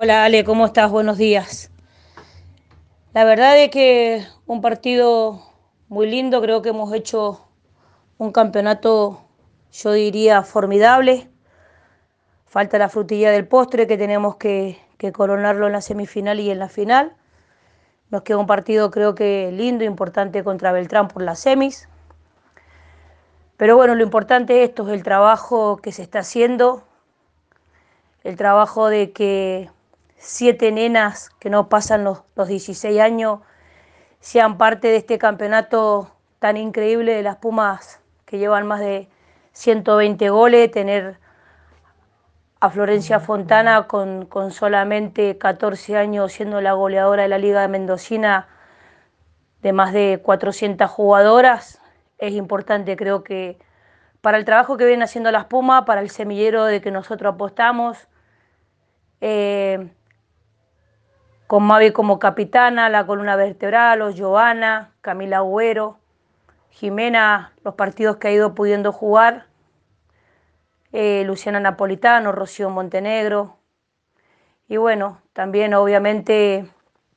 Hola Ale, ¿cómo estás? Buenos días. La verdad es que un partido muy lindo, creo que hemos hecho un campeonato, yo diría, formidable. Falta la frutilla del postre que tenemos que coronarlo en la semifinal y en la final. Nos queda un partido creo que lindo, importante contra Beltrán por las semis. Pero bueno, lo importante es esto, es el trabajo que se está haciendo, el trabajo de que 7 nenas que no pasan los 16 años sean parte de este campeonato tan increíble de las Pumas que llevan más de 120 goles, tener a Florencia Fontana con solamente 14 años siendo la goleadora de la Liga de Mendocina de más de 400 jugadoras, es importante, creo que para el trabajo que vienen haciendo las Pumas, para el semillero de que nosotros apostamos, eh, con Mavi como capitana, la columna vertebral, o Joana, Camila Agüero, Jimena, los partidos que ha ido pudiendo jugar, Luciana Napolitano, Rocío Montenegro, y bueno, también obviamente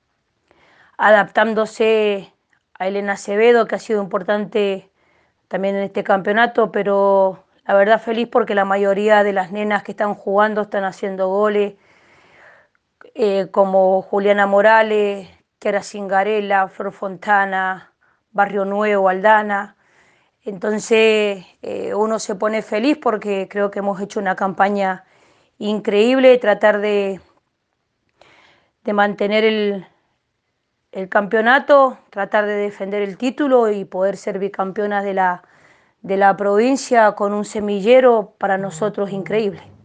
adaptándose a Elena Acevedo, que ha sido importante también en este campeonato, pero la verdad feliz porque la mayoría de las nenas que están jugando están haciendo goles, como Juliana Morales, Chiara Cingarella, Flor Fontana, Barrio Nuevo, Aldana. Entonces uno se pone feliz porque creo que hemos hecho una campaña increíble, tratar de mantener el campeonato, tratar de defender el título y poder ser bicampeonas de la provincia con un semillero para nosotros increíble.